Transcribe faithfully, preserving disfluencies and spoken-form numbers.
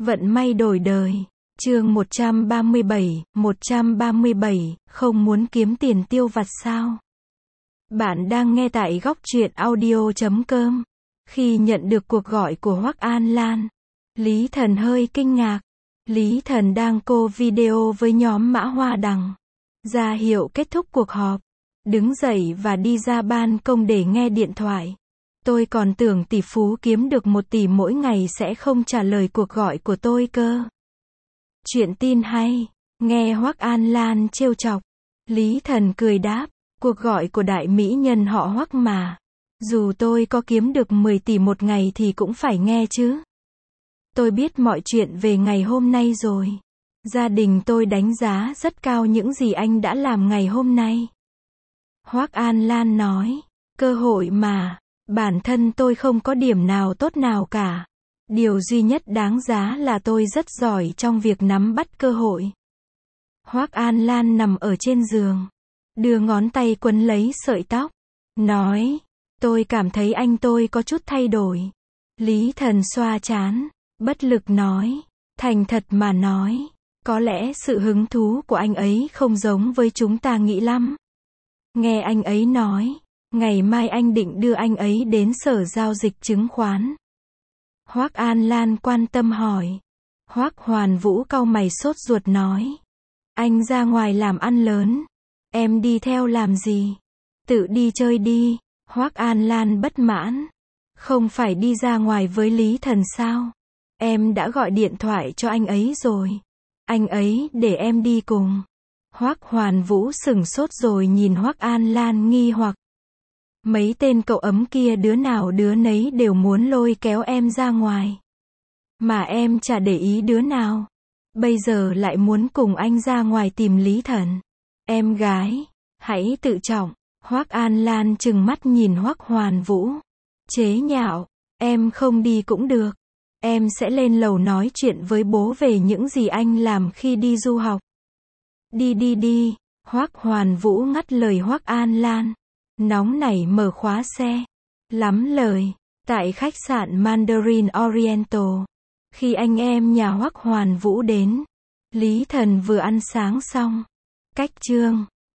Vận may đổi đời. Chương một trăm ba mươi bảy, một trăm ba mươi bảy, không muốn kiếm tiền tiêu vặt sao? Bạn đang nghe tại góc truyện audio chấm com. Khi nhận được cuộc gọi của Hoắc An Lan, Lý Thần hơi kinh ngạc. Lý Thần đang call video với nhóm Mã Hoa Đằng. Ra hiệu kết thúc cuộc họp. Đứng dậy và đi ra ban công để nghe điện thoại. Tôi còn tưởng tỷ phú kiếm được một tỷ mỗi ngày sẽ không trả lời cuộc gọi của tôi cơ. Chuyện tin hay. Nghe Hoắc An Lan trêu chọc. Lý Thần cười đáp. Cuộc gọi của đại mỹ nhân họ Hoắc mà. Dù tôi có kiếm được mười tỷ một ngày thì cũng phải nghe chứ. Tôi biết mọi chuyện về ngày hôm nay rồi. Gia đình tôi đánh giá rất cao những gì anh đã làm ngày hôm nay. Hoắc An Lan nói. Cơ hội mà. Bản thân tôi không có điểm nào tốt nào cả. Điều duy nhất đáng giá là tôi rất giỏi trong việc nắm bắt cơ hội. Hoắc An Lan nằm ở trên giường. Đưa ngón tay quấn lấy sợi tóc. Nói. Tôi cảm thấy anh tôi có chút thay đổi. Lý Thần xoa trán. Bất lực nói. Thành thật mà nói. Có lẽ sự hứng thú của anh ấy không giống với chúng ta nghĩ lắm. Nghe anh ấy nói. Ngày mai anh định đưa anh ấy đến sở giao dịch chứng khoán. Hoắc An Lan quan tâm hỏi. Hoắc Hoàn Vũ cau mày sốt ruột nói. Anh ra ngoài làm ăn lớn. Em đi theo làm gì? Tự đi chơi đi. Hoắc An Lan bất mãn. Không phải đi ra ngoài với Lý Thần sao? Em đã gọi điện thoại cho anh ấy rồi. Anh ấy để em đi cùng. Hoắc Hoàn Vũ sửng sốt rồi nhìn Hoắc An Lan nghi hoặc. Mấy tên cậu ấm kia đứa nào đứa nấy đều muốn lôi kéo em ra ngoài. Mà em chả để ý đứa nào. Bây giờ lại muốn cùng anh ra ngoài tìm Lý Thần. Em gái, hãy tự trọng. Hoắc An Lan trừng mắt nhìn Hoắc Hoàn Vũ. Chế nhạo, em không đi cũng được. Em sẽ lên lầu nói chuyện với bố về những gì anh làm khi đi du học. Đi đi đi. Hoắc Hoàn Vũ ngắt lời Hoắc An Lan. Nóng nảy mở khóa xe. Lắm lời. Tại khách sạn Mandarin Oriental. Khi anh em nhà Hoắc Hoàn Vũ đến, Lý Thần vừa ăn sáng xong. Cách chương.